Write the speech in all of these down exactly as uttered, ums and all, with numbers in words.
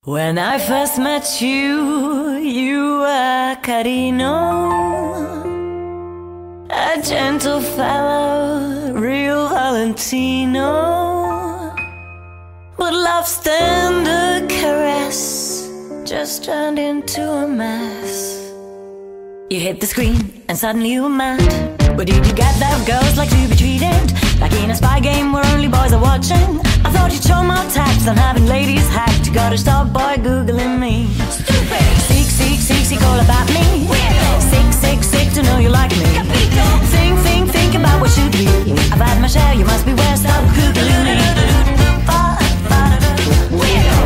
When I first met you, you were Carino, a gentle fellow, real Valentino. But love's tender caress just turned into a mess. You hit the screen and suddenly you were mad. But did you get that girls like to be treated like in a spy game where only boys are watching? I thought you'd show more tact than having ladies hacked. You gotta stop boy googling me. Stupid. Seek, seek, seek, seek all about me. Weirdo. Sick, sick, sick to know you like me. Capito. Think, think, think about what should be. I've had my share, you must beware. Stop googling me. Weirdo.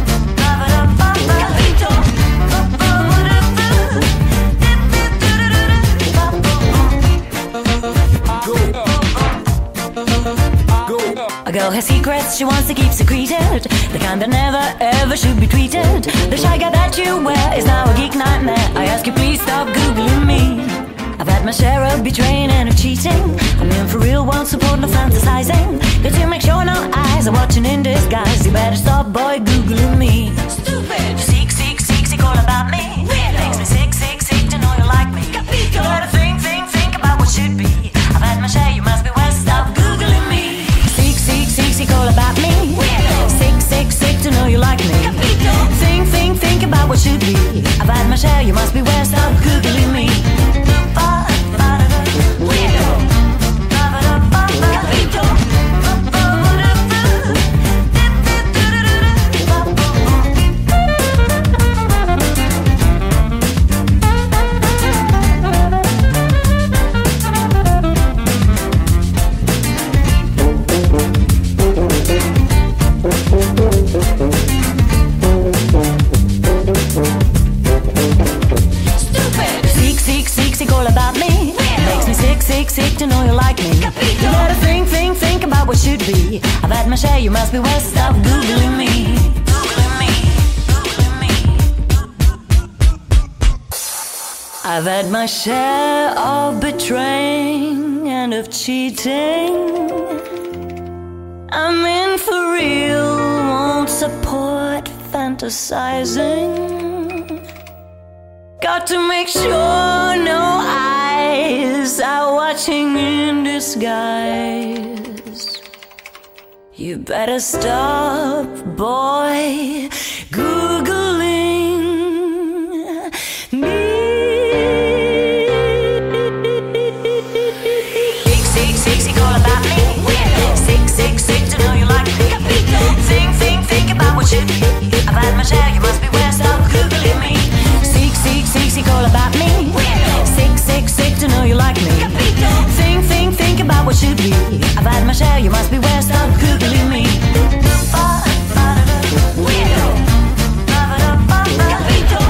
A girl has secrets she wants to keep secreted, the kind that never ever should be treated. The shy guy that you wear is now a geek nightmare. I ask you please stop googling me. I've had my share of betraying and of cheating. I'm in for real, won't support no fantasizing. Got to make sure no eyes are watching in disguise. You better stop boy googling me. Stupid. Seek, seek, seek, seek all about me. Weirdo. Makes me sick, sick, sick to know you like me. Capito. You gotta think, think, think about what should be. I've had my share, you must be well. Stop googling me. Seek, seek, seek all about me. Weirdo. Sick, sick, sick to know you like me. Capito. Think, think, think about what should be. I've had my share, you must be well. Stop googling me. Weirdo. Capito. Sick, sick to know you like me. Capito. You gotta think, think, think about what should be. I've had my share, you must be well. Stop googling me. Googling me. Googling me. I've had my share of betraying and of cheating. I'm in for real, won't support fantasizing. Got to make sure no eyes are watching in disguise. You better stop, boy, googling me. Sick, sick, sick, sick all about me. Weirdo. Sick, sick, sick to know you like me. Capito. Think, think, think about what should be. I've had my share, you must be well. Stop googling me. Seek, seek, seek all about me. Weirdo. Sick, sick, sick to know you like me. Capito. Think, think, think about what should be. I've had my share, you must be well. Stop googling me. Weirdo. Capito.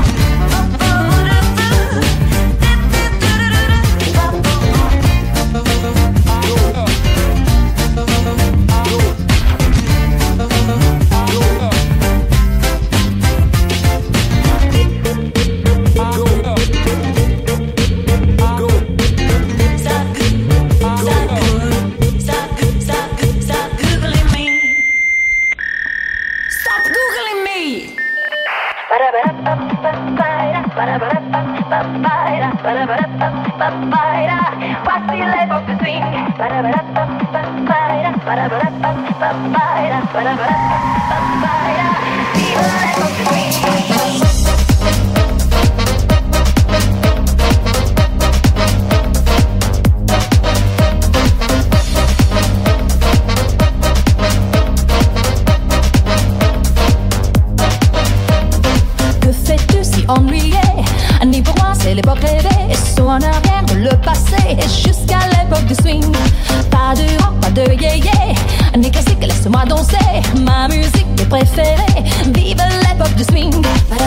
Voici l'époque du swing. Vive l'époque du swing. Ennuyé, ni pour moi c'est l'époque rêvée. Saut en arrière de le passé jusqu'à l'époque du swing. Pas de rock, pas de yé-yé, ni classique, laisse-moi danser. Ma musique est préférée. Vive l'époque du swing.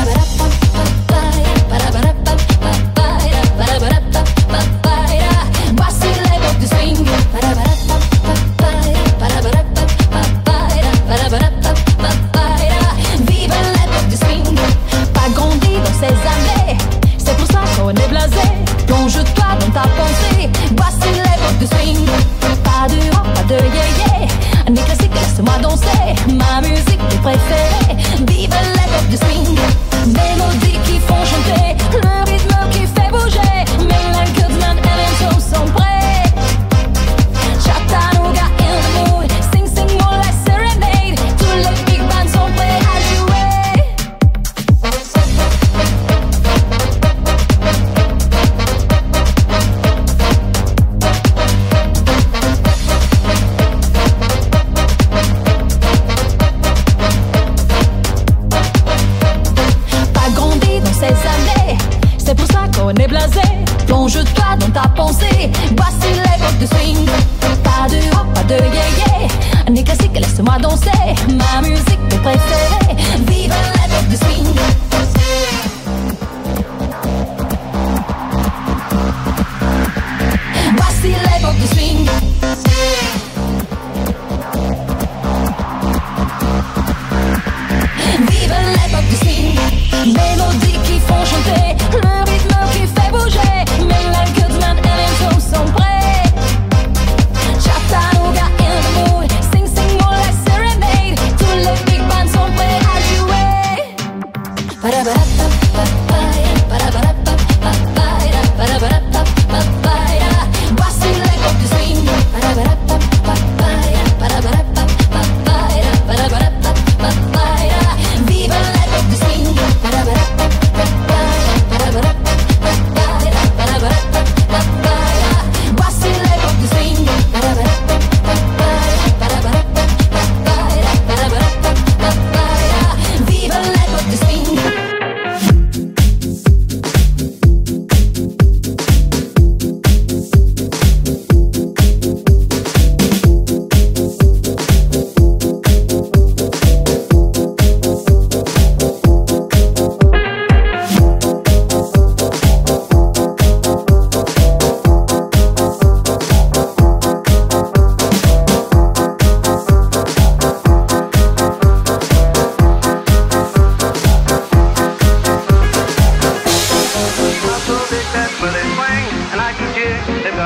Voici l'époque du swing. Vive l'époque du swing. Pas grandi dans ces années, c'est pour ça qu'on est blasé. Plonge-toi dans ta pensée. Voici l'époque du swing. Pas de rock, pas de yé-yé, ni classique, laisse-moi danser. Ma musique est préférée. Vive l'époque du swing.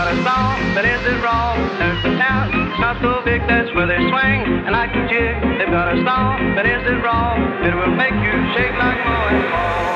got a song, but is it wrong? There's a town, it's not so big, that's where they swing and like a jig. They've got a song, but is it wrong? It will make you shake like more and more.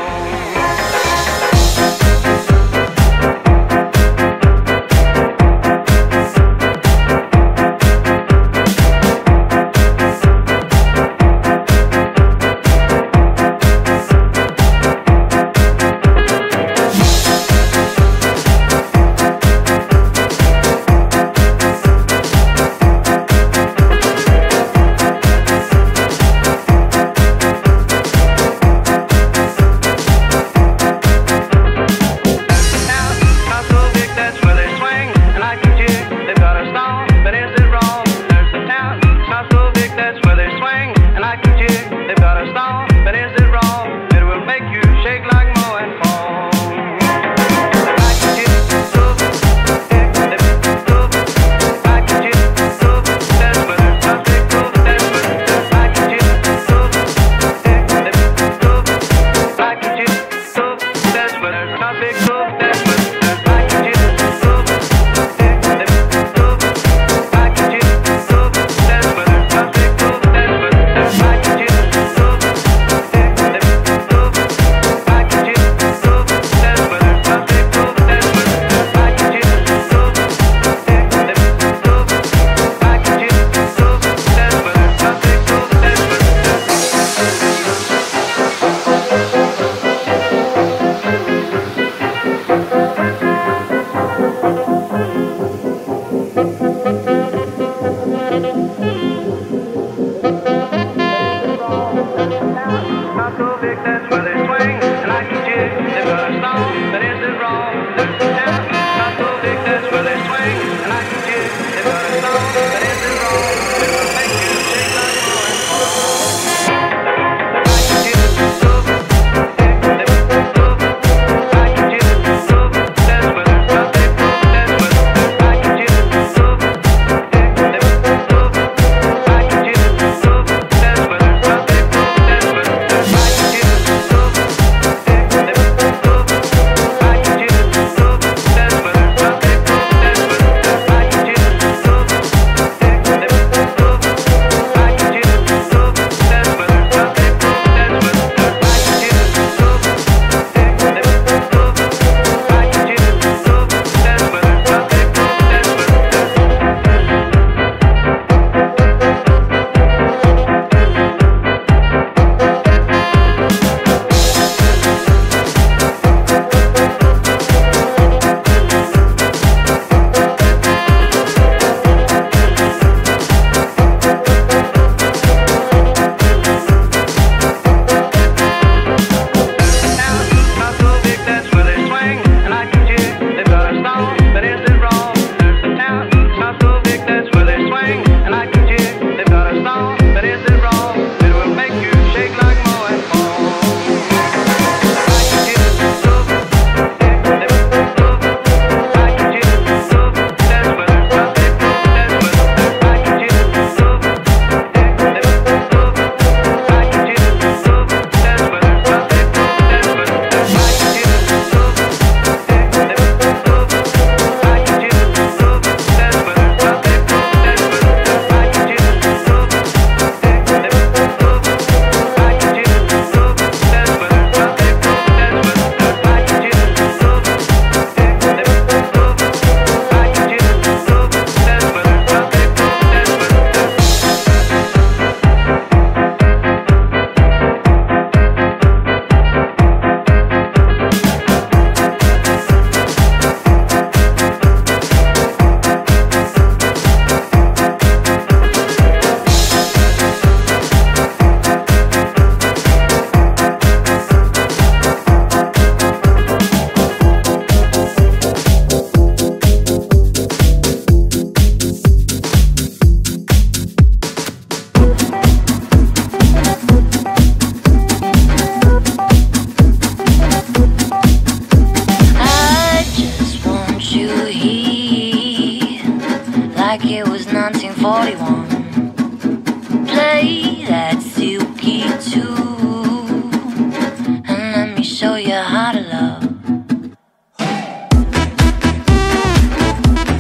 show you how to love.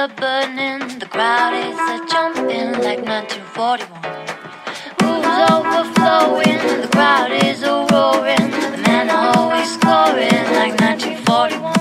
are burning, the crowd is a jumping like nineteen forty-one. Moves overflowing, the crowd is a roaring, the men are always scoring like nineteen forty-one.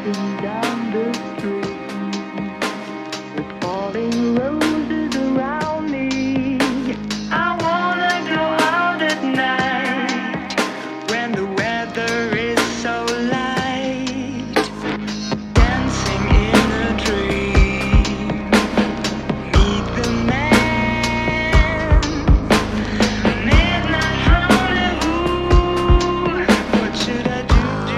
walking down the street with falling roses around me. I wanna go out at night when the weather is so light, dancing in a dream, meet the man, midnight rendezvous. What should I do?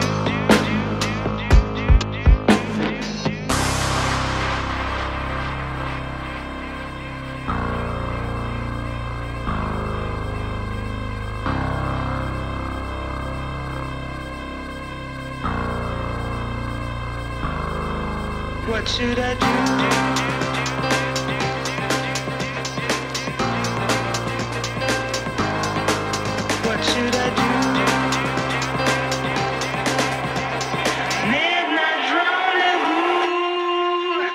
What should I do? What should I do? Midnight rendezvous.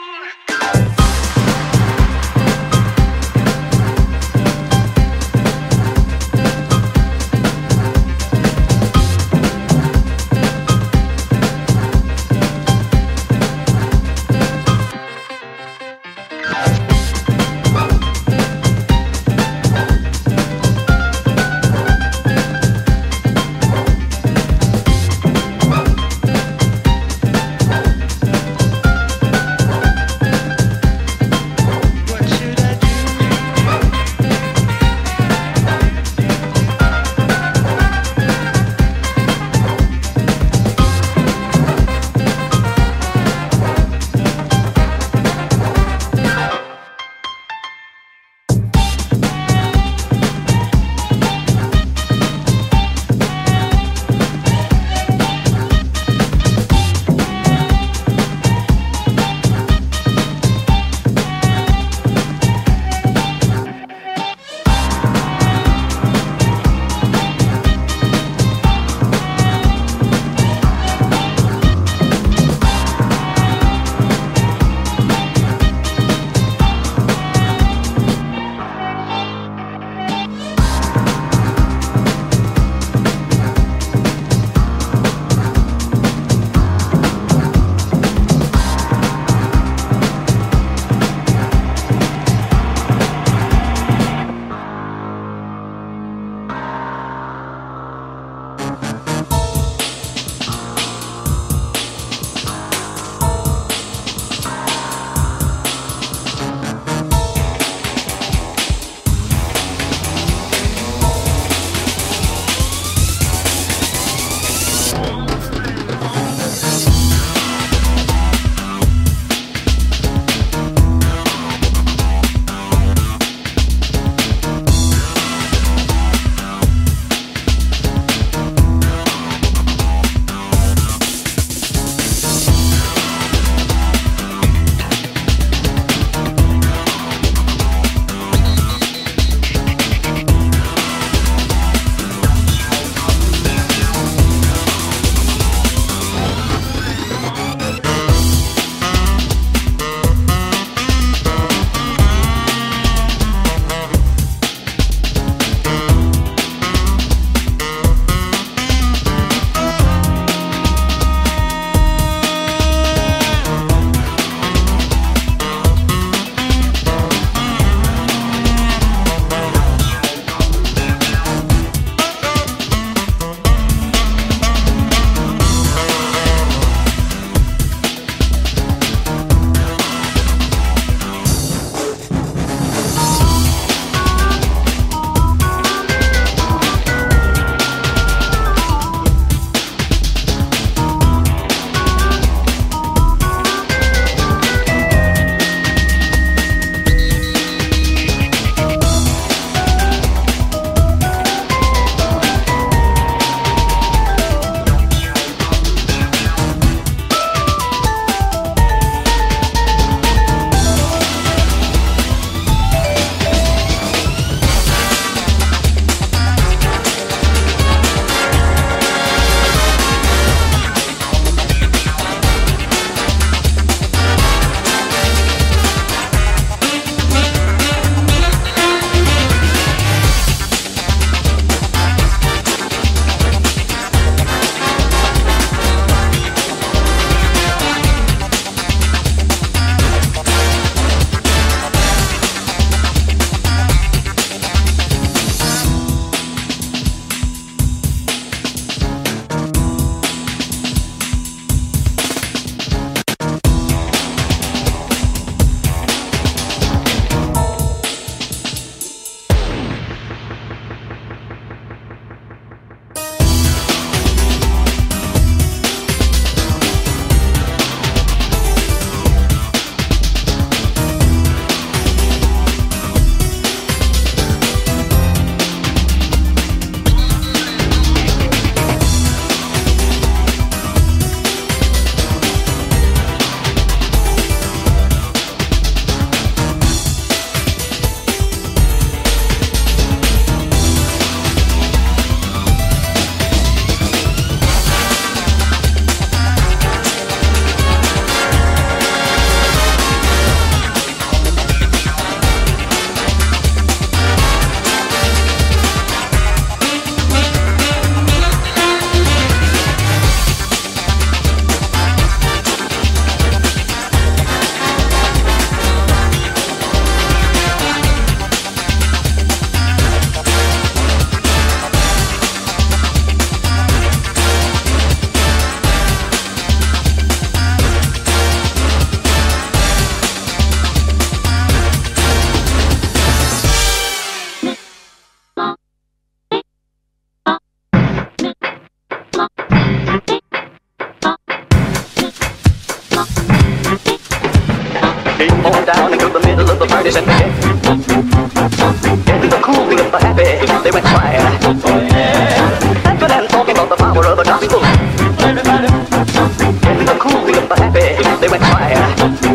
On down into the middle of the party center. In the cool beat of the happy, they went quiet. Dancing and talking about the power of the gospel. Everybody. In the cool beat of the happy, they went quiet.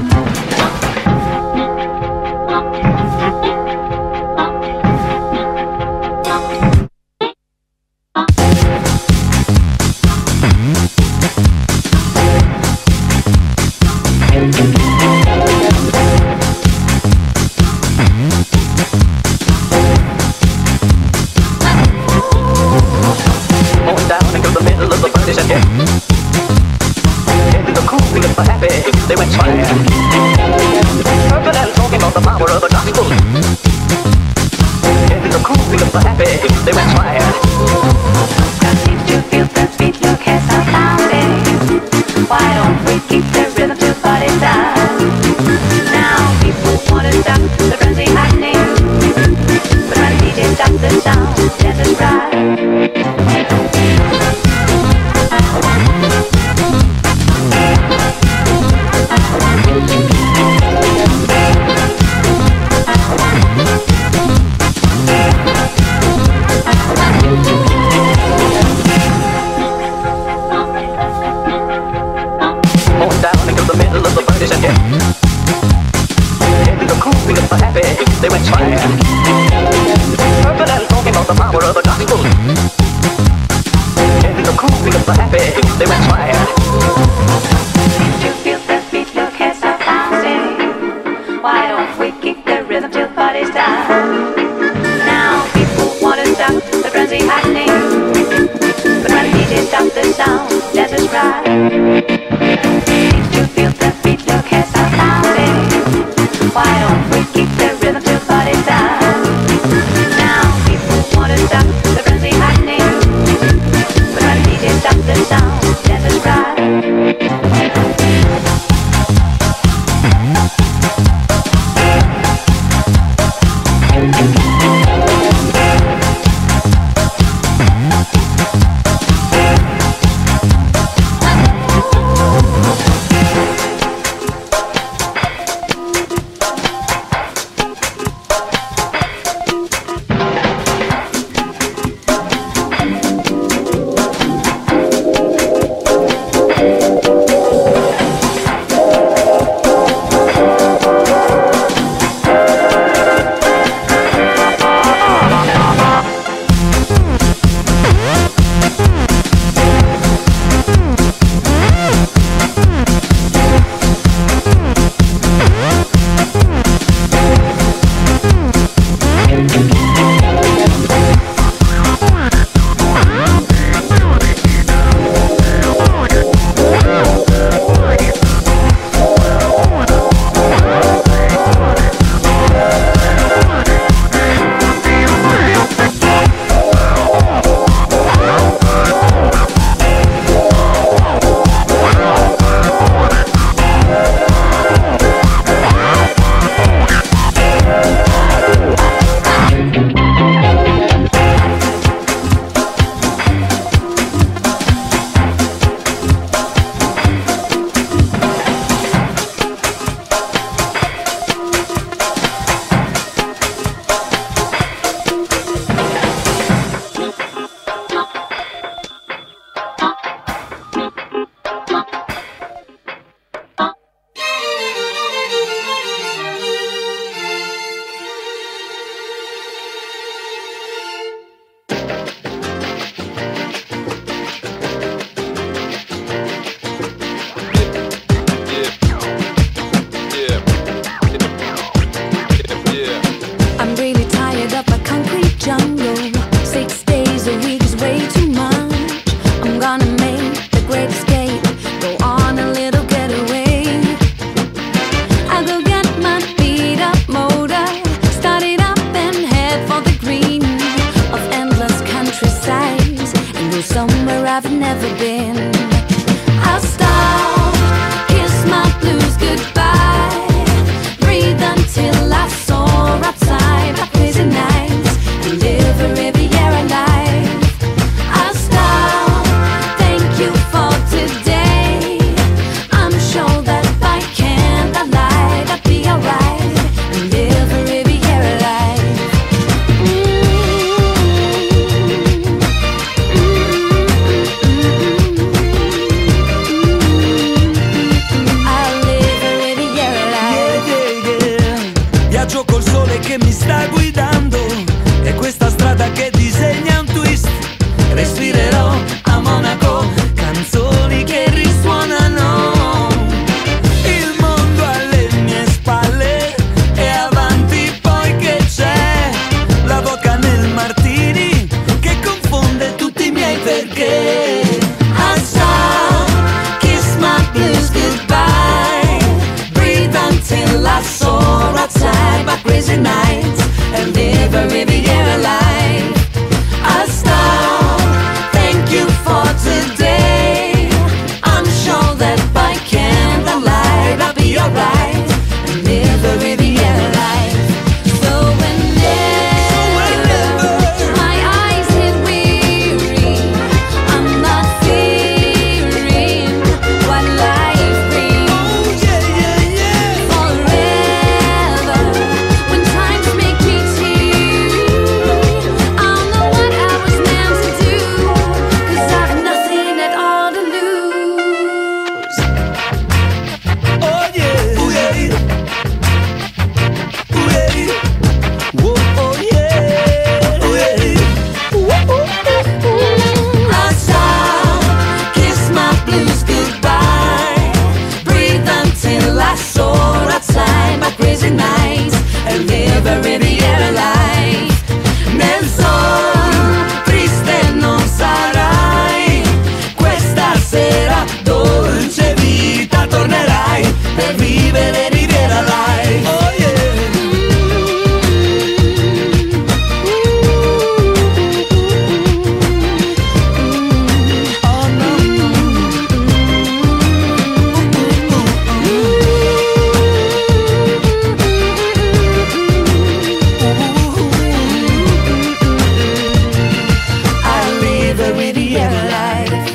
They went fire. Purple and talking about the power of the gospel. In the cool beat of the happy, they went fire. Got seems to feel the beat, look at our pounding. Why don't we keep the rhythm to party time? Now people wanna stop the frenzy happening, but when the D J stops the sound, let us ride. They went fire. Purple and talking about the power of the gospel. In the cool beat of the happy, they went fire. Seems to feel the beat, look at our bouncing. Why don't we keep the rhythm till party's done? Now people wanna stop the frenzy happening, but when the D J stops the sound, let us ride. Seems to feel the beat, look at our bouncing. Why don't we keep the rhythm till party's done? Now people wanna stop the frenzy happening, but when the D J stops the sound, let us ride. Be alright. their life.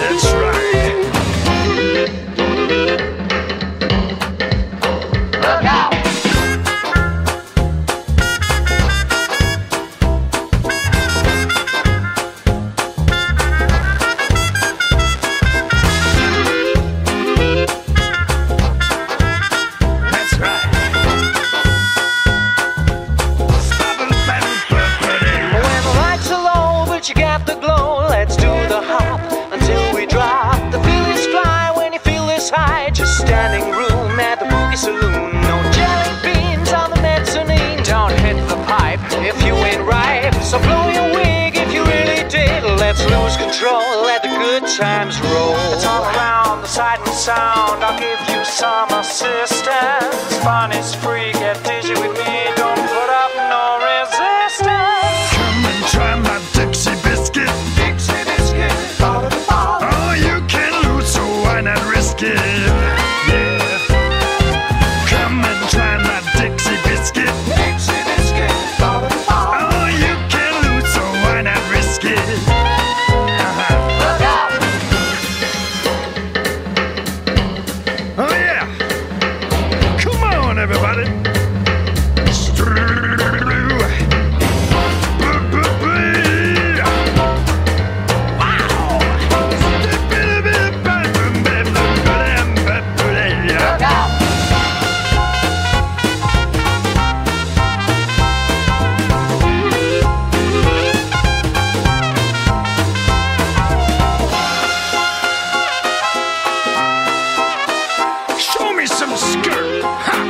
Look out! times roll. It's all around the sight and sound. I'll give you some assistance. Fun is free, get dizzy with me. Don't put up no resistance. Come and try my Dixie biscuit. Dixie biscuit. Oh, you can lose, so why not risk it? Yeah. Come and try my Dixie biscuit. Dixie biscuit. Oh, you can lose, so why not risk it? Look out! Oh yeah! Come on, everybody! Show me some skirt! Ha!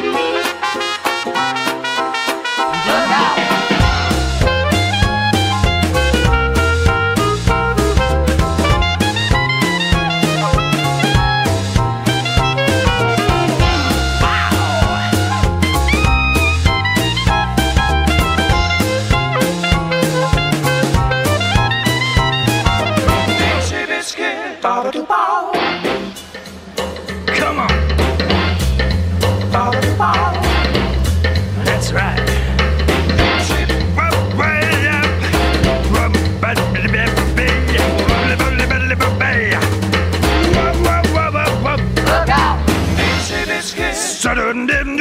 Dixie biscuit. Come on! That's right. Look out! Dixie biscuit.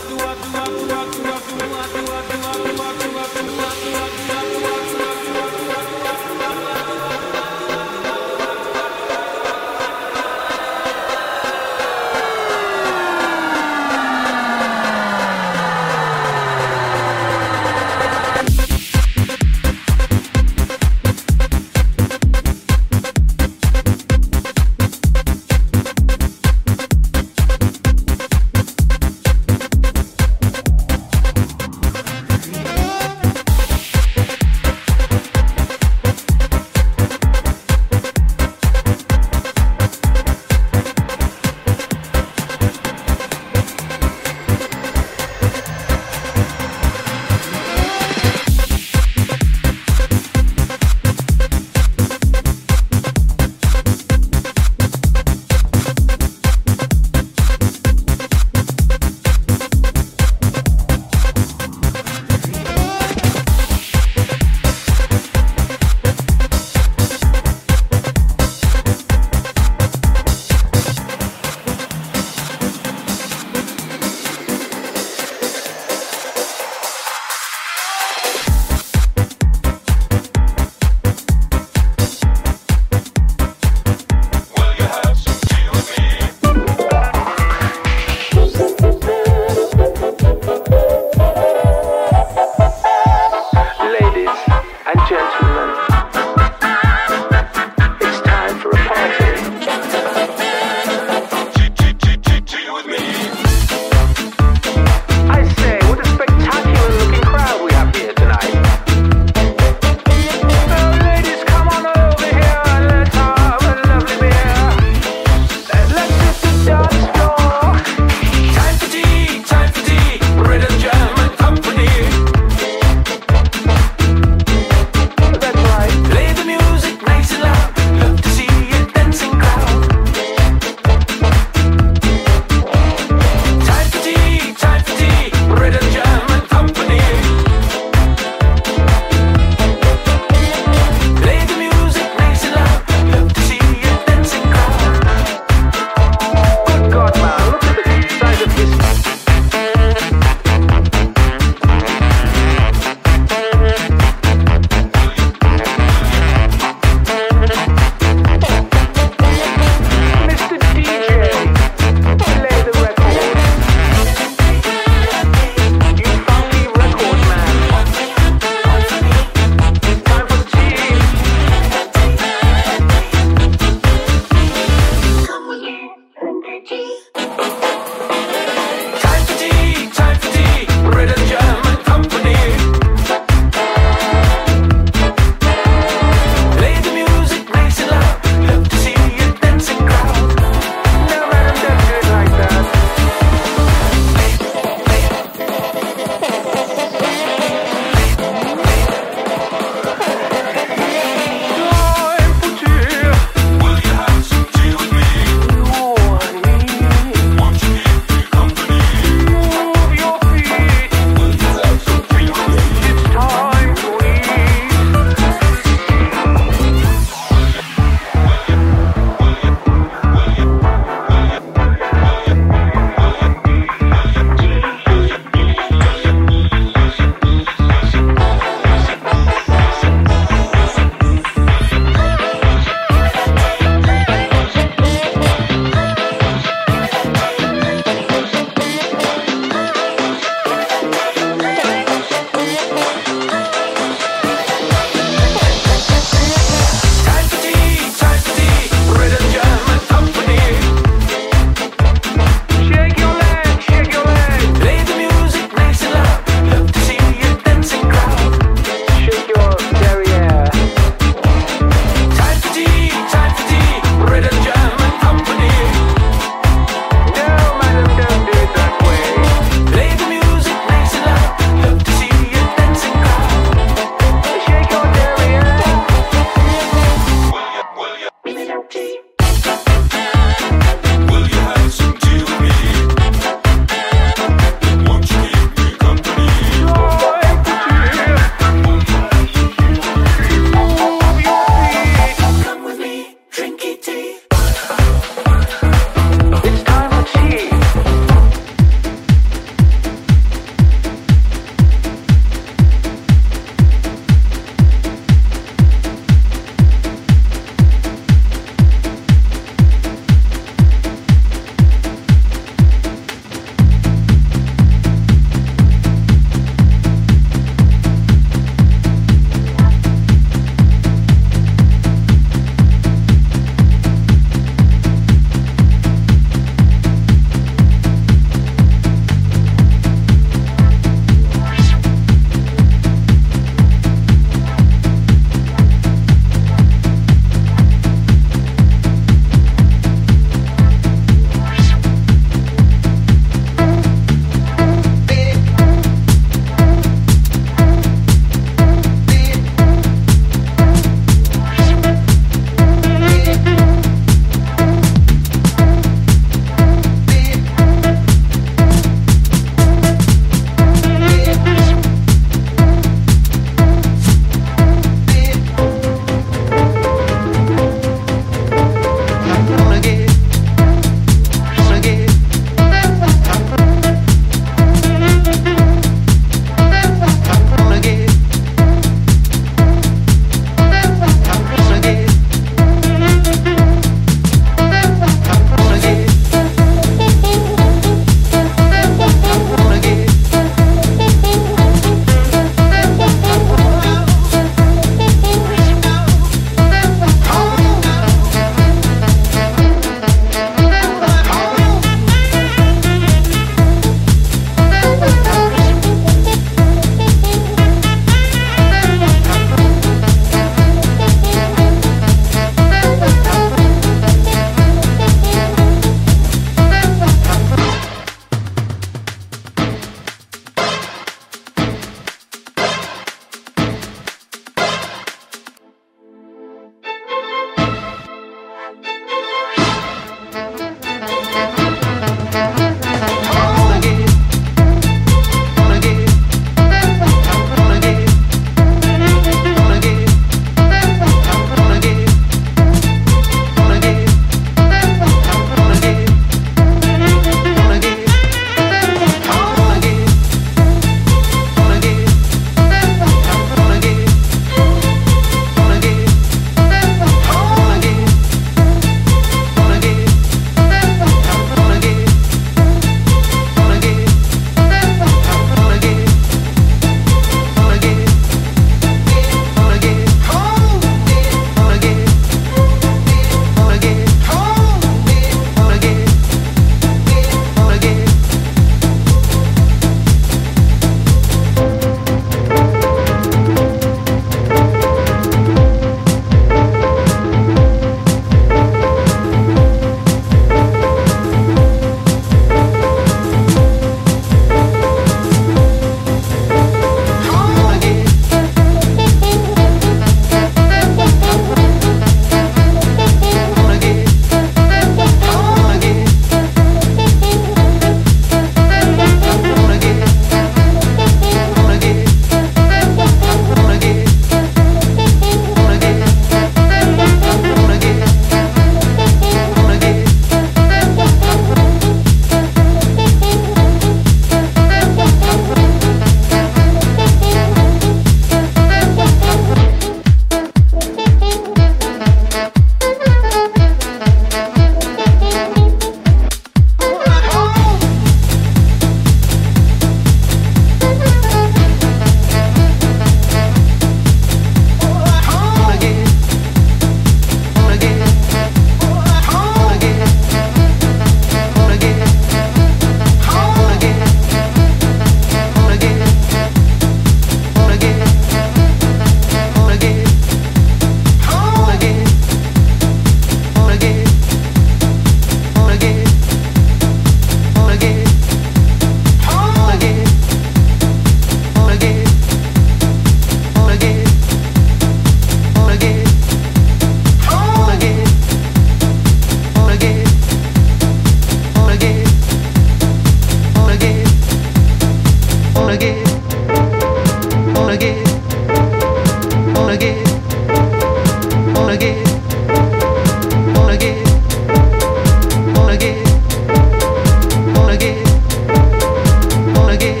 wanna get, wanna get, wanna get, wanna get, wanna get, wanna get.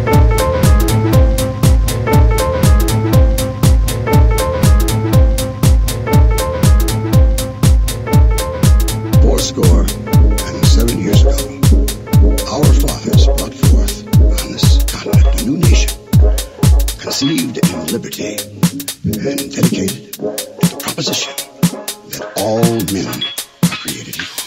Four score and seven years ago, our fathers brought forth on this continent a new nation, conceived in liberty and dedicated to the proposition that all men are created equal.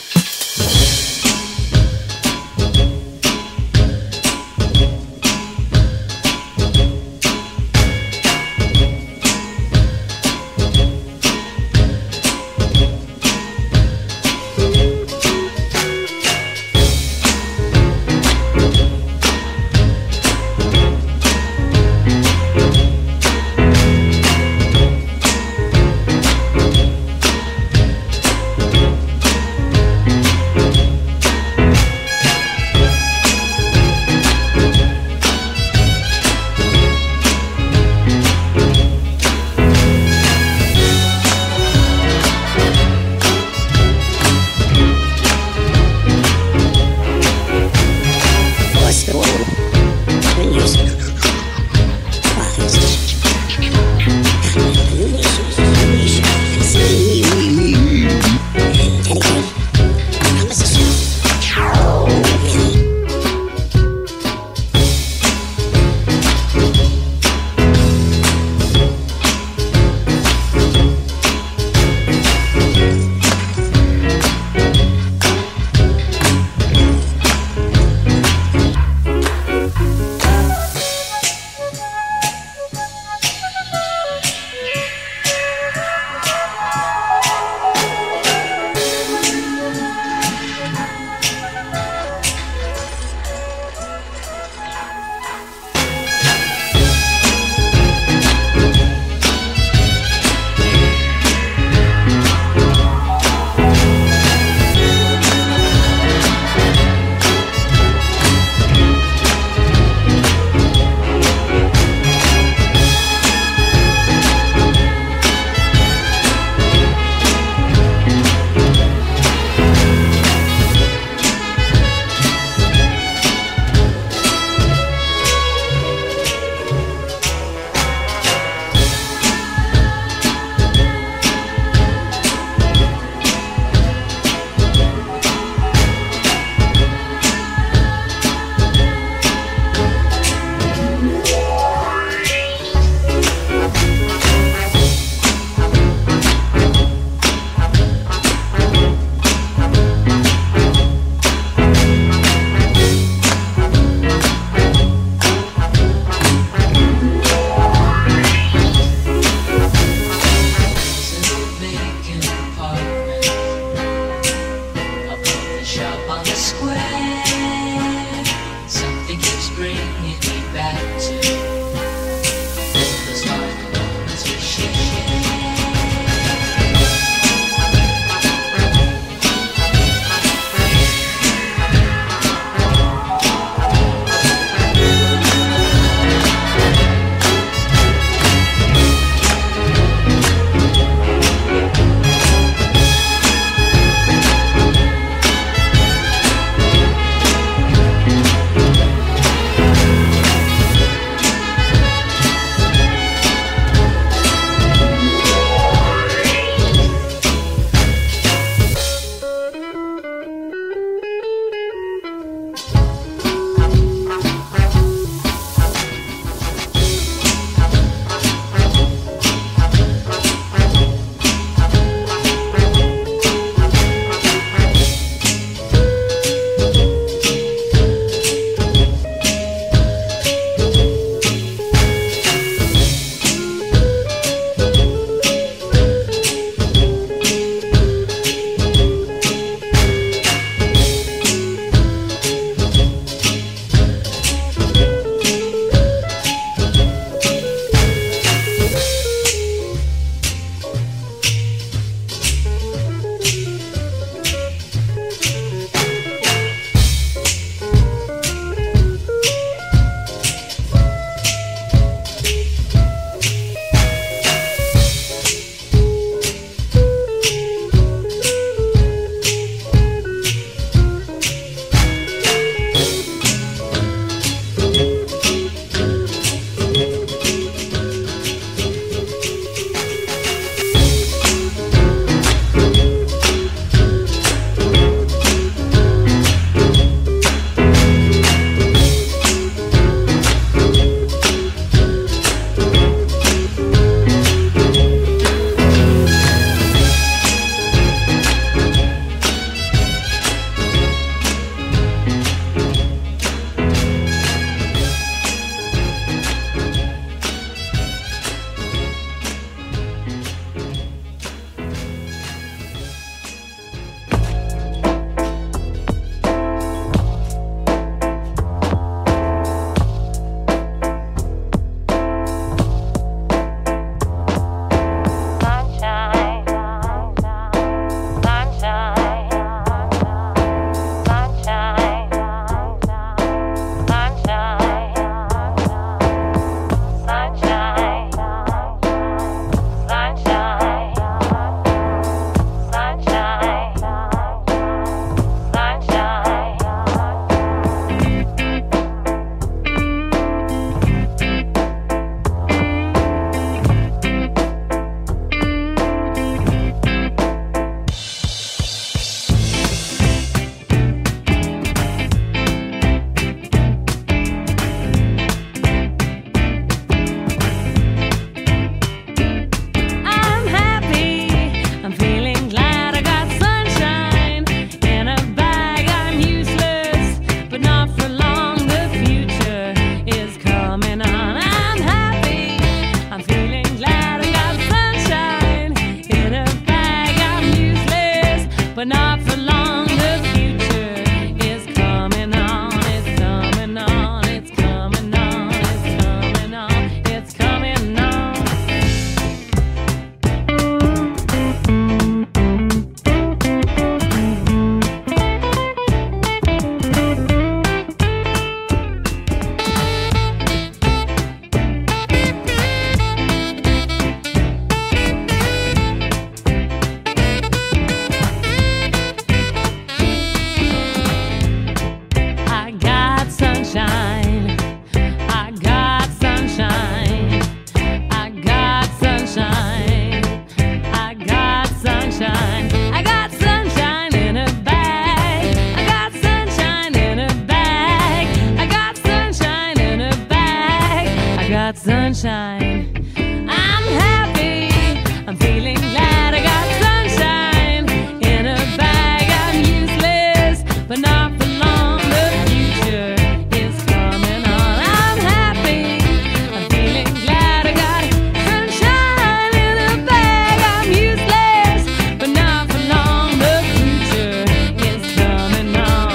I'm feeling glad I got sunshine in a bag. I'm useless, but not for long. The future is coming on. I'm happy. I'm feeling glad I got sunshine in a bag. I'm useless, but not for long. The future is coming on.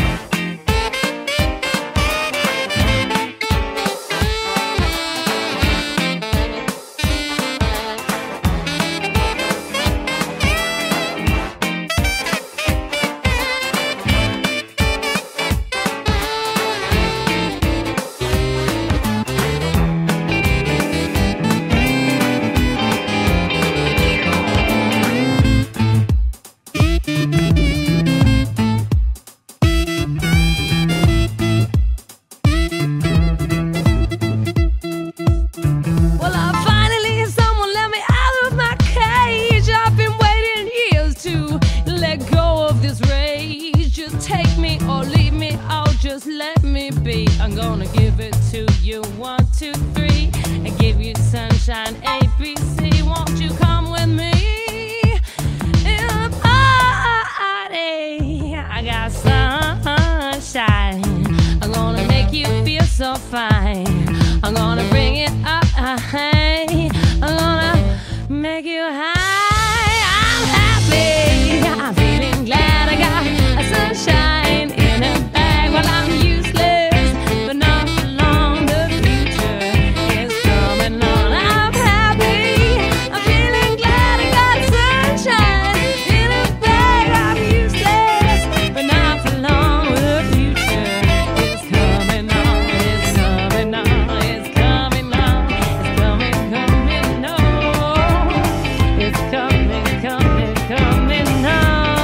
Well, I finally someone let me out of my cage. I've been waiting years to let go of this rage. Just take me or leave me out, just let me be. I'm gonna give it to you, one, two, three, and give you sunshine, A, B, C. Won't you come with me in a party? I got sunshine. I'm gonna make you feel so fine. I'm gonna bring it up, high. I'm gonna make you high. I'm happy. I'm feeling glad I got a sunshine in a bag. Well, I'm useless, but not for long. The future is coming on. I'm happy. I'm feeling glad I got sunshine in a bag. I'm useless, but not for long. The future is coming on. It's coming on. It's coming on. It's coming, coming on. It's coming, coming, coming on.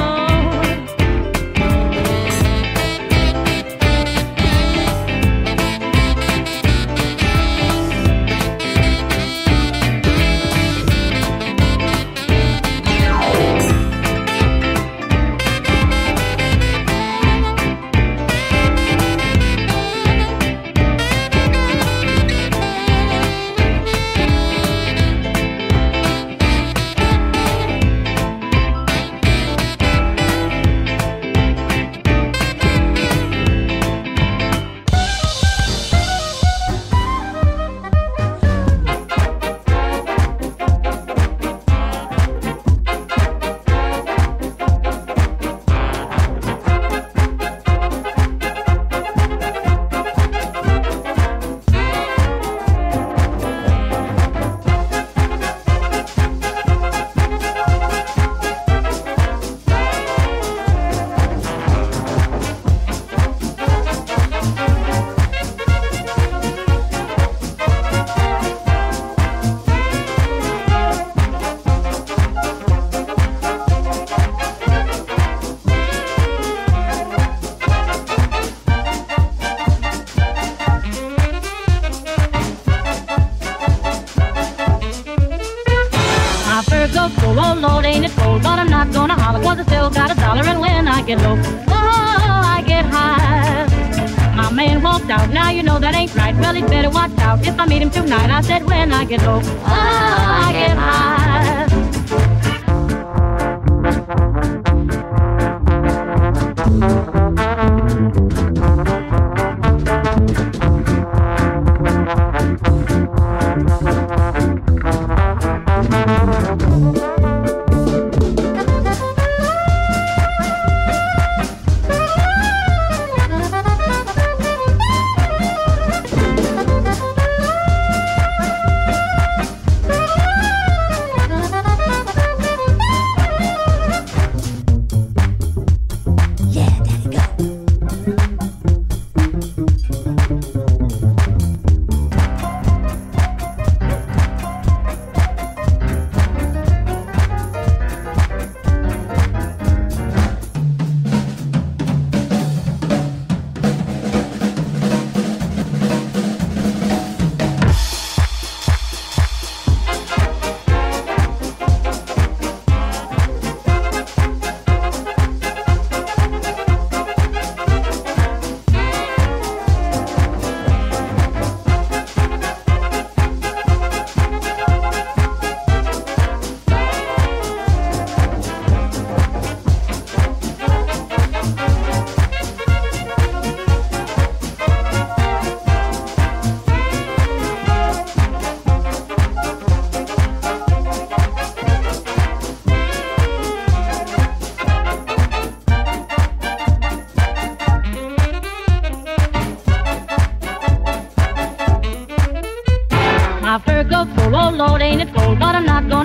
My fur goes full, oh Lord, ain't it cold? But I'm not gonna holler, 'cause I still got a dollar. And when I get low, oh, I get high. My man walked out, now you know that ain't right. Well, he'd better watch out if I meet him tonight. I said when I get low, oh, I get high.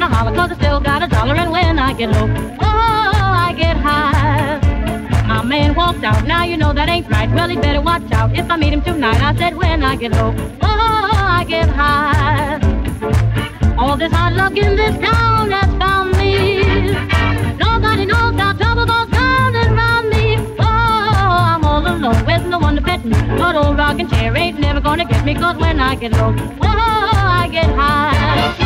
holler, cause I still got a dollar. And when I get low, oh, I get high. My man walked out, now you know that ain't right. Well, he better watch out if I meet him tonight. I said when I get low, oh, I get high. All this hard luck in this town has found me. Nobody knows how trouble goes down around me. Oh, I'm all alone with no one to pet me. But old rocking chair ain't never gonna get me. Cause when I get low, oh, I get high.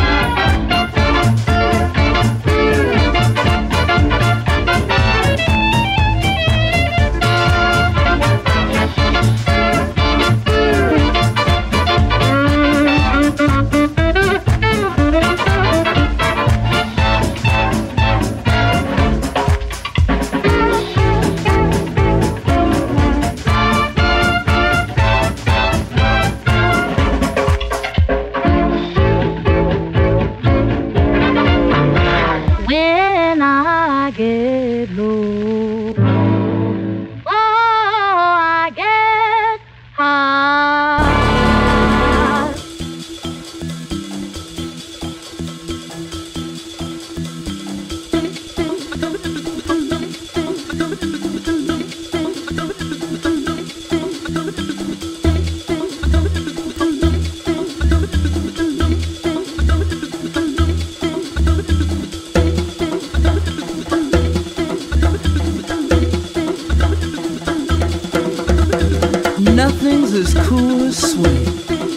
Nothing's as cool as swing.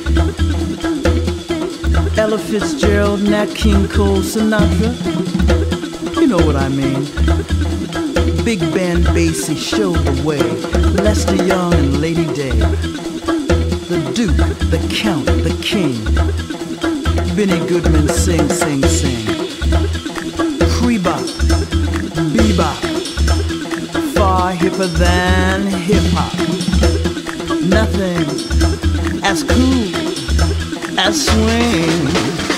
Ella Fitzgerald, Nat King Cole, Sinatra. You know what I mean. Big band Basie showed the way. Lester Young and Lady Day. The Duke, the Count, the King. Benny Goodman sing, sing, sing. Pre-bop, bebop. Far hipper than hip-hop. Nothing as cool as swing.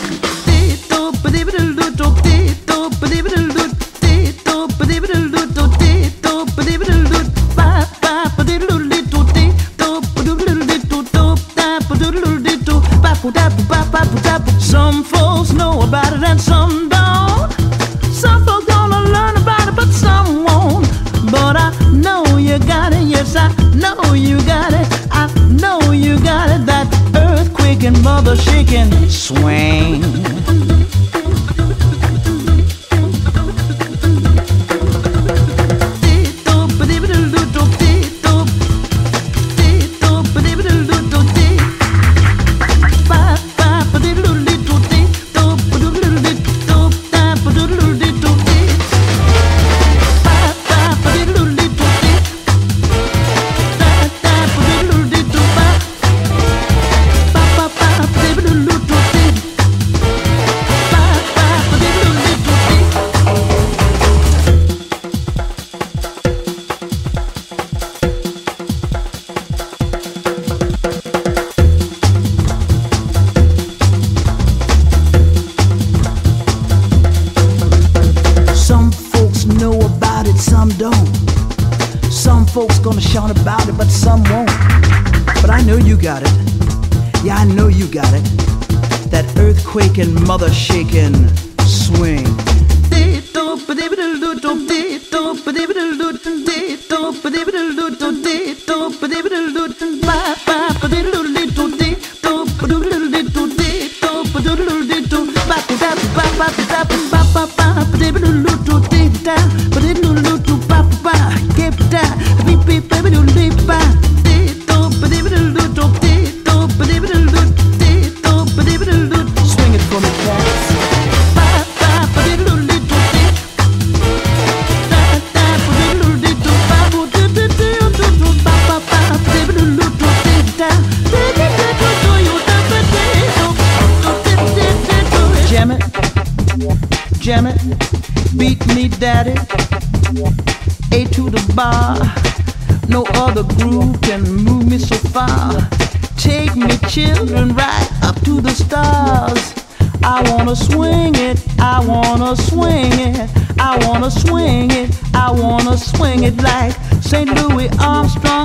Some folks know about it and some don't. Some folks gonna learn about it, but some won't. But I know you got it, yes I know you got it. I know you got it, that earthquake and mother shaking swing. And mother shaking swing.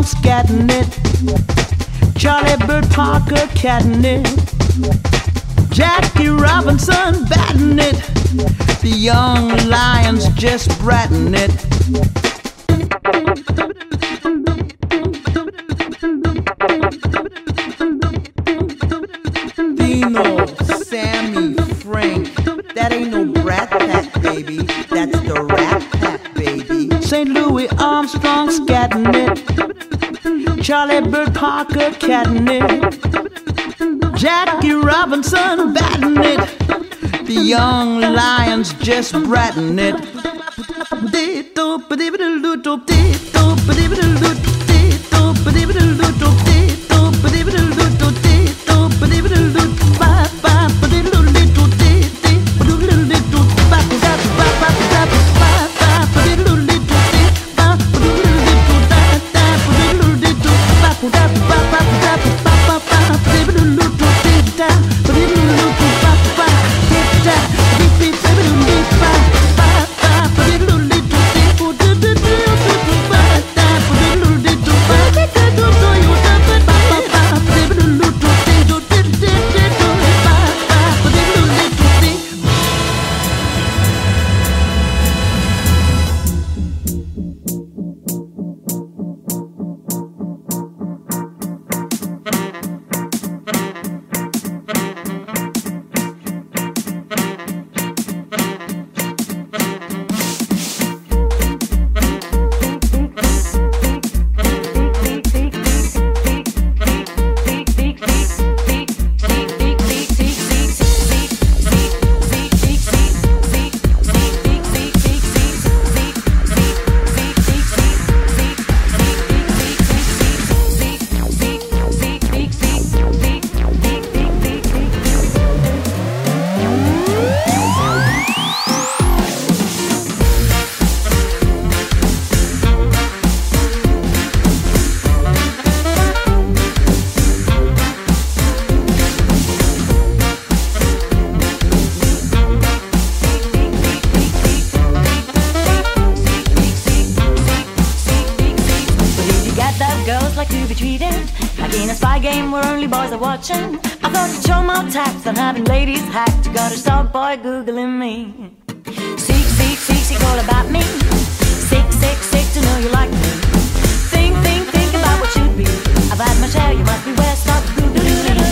Catnip, Jackie Robinson batting it. The young lions just bratting it. Dino, Sammy, Frank, that ain't no Brat Pack, baby. That's the Rat Pack, baby. Saint Louis Armstrong scatting it. Charlie Bird Parker catting it. Jackie Robinson batting it. The young lions just bratting it. Watching. I thought you'd show more tax than having ladies hacked. You gotta stop boy googling me. Seek, seek, seek, seek all about me. Sick, sick, sick to know you like me. Think, think, think about what you'd be. I've had my share, you must be where. Stop googling me.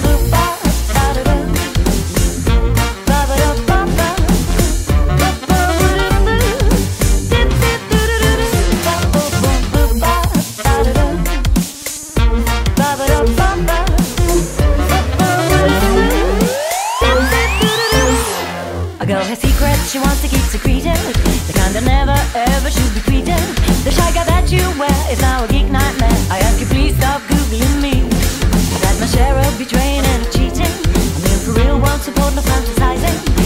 She wants to keep secreted, the kind that never ever should be tweeted. The shy guy that you wear is now a geek nightmare. I ask you please stop googling me. I've had my share of betraying and cheating. I'm in for real, won't support no fantasizing.